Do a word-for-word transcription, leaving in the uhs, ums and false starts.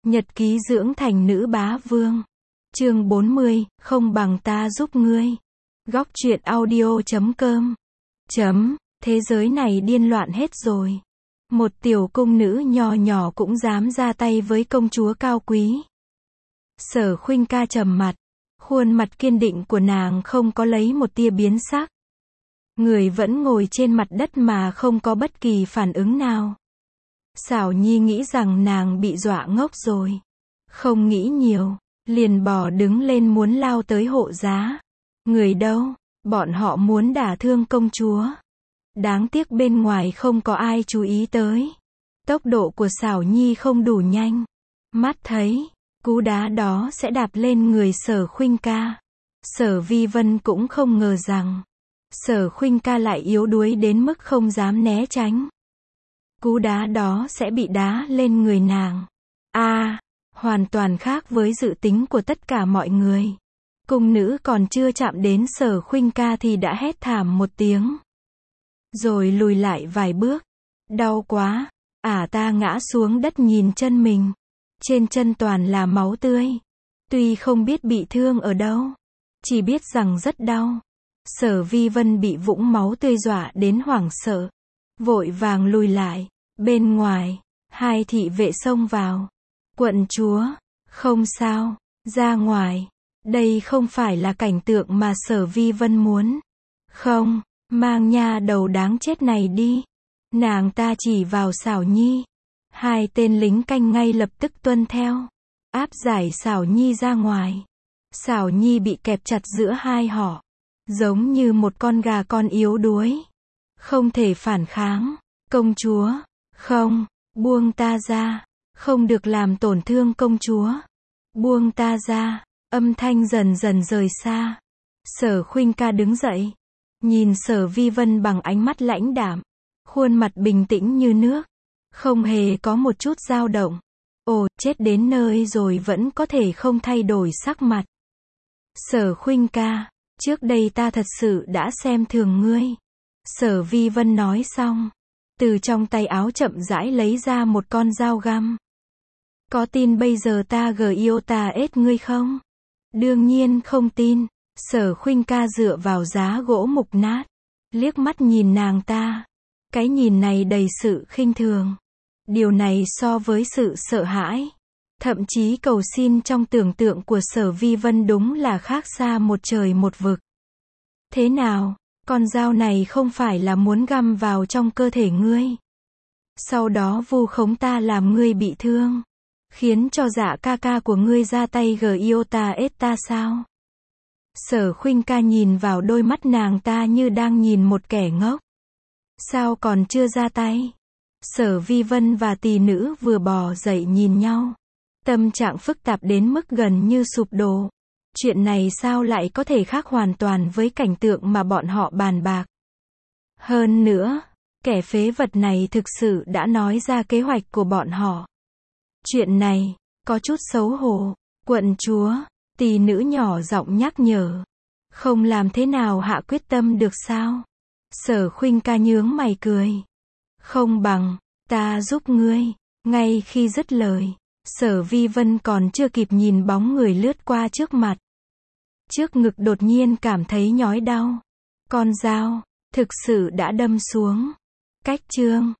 Nhật ký dưỡng thành nữ bá vương. Chương bốn mươi, không bằng ta giúp ngươi. Góc truyện audio chấm com. Chấm, thế giới này điên loạn hết rồi. Một tiểu cung nữ nho nhỏ cũng dám ra tay với công chúa cao quý. Sở Khuynh Ca trầm mặt, khuôn mặt kiên định của nàng không có lấy một tia biến sắc. Người vẫn ngồi trên mặt đất mà không có bất kỳ phản ứng nào. Xảo Nhi nghĩ rằng nàng bị dọa ngốc rồi. Không nghĩ nhiều, liền bò đứng lên muốn lao tới hộ giá. Người đâu? Bọn họ muốn đả thương công chúa. Đáng tiếc bên ngoài không có ai chú ý tới. Tốc độ của Xảo Nhi không đủ nhanh. Mắt thấy, cú đá đó sẽ đạp lên người Sở Khuynh Ca. Sở Vi Vân cũng không ngờ rằng Sở Khuynh Ca lại yếu đuối đến mức không dám né tránh. Cú đá đó sẽ bị đá lên người nàng. A, à, hoàn toàn khác với dự tính của tất cả mọi người. Cung nữ còn chưa chạm đến Sở Khuynh Ca thì đã hét thảm một tiếng. Rồi lùi lại vài bước. Đau quá. Ả ta ngã xuống đất nhìn chân mình. Trên chân toàn là máu tươi. Tuy không biết bị thương ở đâu, chỉ biết rằng rất đau. Sở Vi Vân bị vũng máu tươi dọa đến hoảng sợ. Vội vàng lùi lại. Bên ngoài, hai thị vệ xông vào. Quận chúa, không sao, ra ngoài. Đây không phải là cảnh tượng mà Sở Vi Vân muốn. Không, mang nha đầu đáng chết này đi. Nàng ta chỉ vào Xảo Nhi. Hai tên lính canh ngay lập tức tuân theo. Áp giải Xảo Nhi ra ngoài. Xảo Nhi bị kẹp chặt giữa hai họ. Giống như một con gà con yếu đuối. Không thể phản kháng. Công chúa, không, buông ta ra. Không được làm tổn thương công chúa. Buông ta ra. Âm thanh dần dần rời xa. Sở Khuynh Ca đứng dậy. Nhìn Sở Vi Vân bằng ánh mắt lãnh đạm. Khuôn mặt bình tĩnh như nước. Không hề có một chút dao động. Ồ, chết đến nơi rồi vẫn có thể không thay đổi sắc mặt. Sở Khuynh Ca, trước đây ta thật sự đã xem thường ngươi. Sở Vi Vân nói xong, từ trong tay áo chậm rãi lấy ra một con dao găm. Có tin bây giờ ta gờ yêu ta ết ngươi không? Đương nhiên không tin. Sở Khuynh Ca dựa vào giá gỗ mục nát, liếc mắt nhìn nàng ta. Cái nhìn này đầy sự khinh thường. Điều này so với sự sợ hãi, thậm chí cầu xin trong tưởng tượng của Sở Vi Vân đúng là khác xa một trời một vực. Thế nào, con dao này không phải là muốn găm vào trong cơ thể ngươi, sau đó vu khống ta làm ngươi bị thương, khiến cho dạ ca ca của ngươi ra tay gờ yêu ta ết ta sao? Sở Khuynh Ca nhìn vào đôi mắt nàng ta như đang nhìn một kẻ ngốc. Sao còn chưa ra tay? Sở Vi Vân và tỷ nữ vừa bò dậy nhìn nhau. Tâm trạng phức tạp đến mức gần như sụp đổ. Chuyện này sao lại có thể khác hoàn toàn với cảnh tượng mà bọn họ bàn bạc. Hơn nữa, kẻ phế vật này thực sự đã nói ra kế hoạch của bọn họ. Chuyện này, có chút xấu hổ. Quận chúa, tỷ nữ nhỏ giọng nhắc nhở. Không làm thế nào hạ quyết tâm được sao? Sở Khuynh Ca nhướng mày cười. Không bằng, ta giúp ngươi. Ngay khi dứt lời, Sở Vi Vân còn chưa kịp nhìn bóng người lướt qua trước mặt. Trước ngực đột nhiên cảm thấy nhói đau. Con dao, thực sự đã đâm xuống. Cách chương.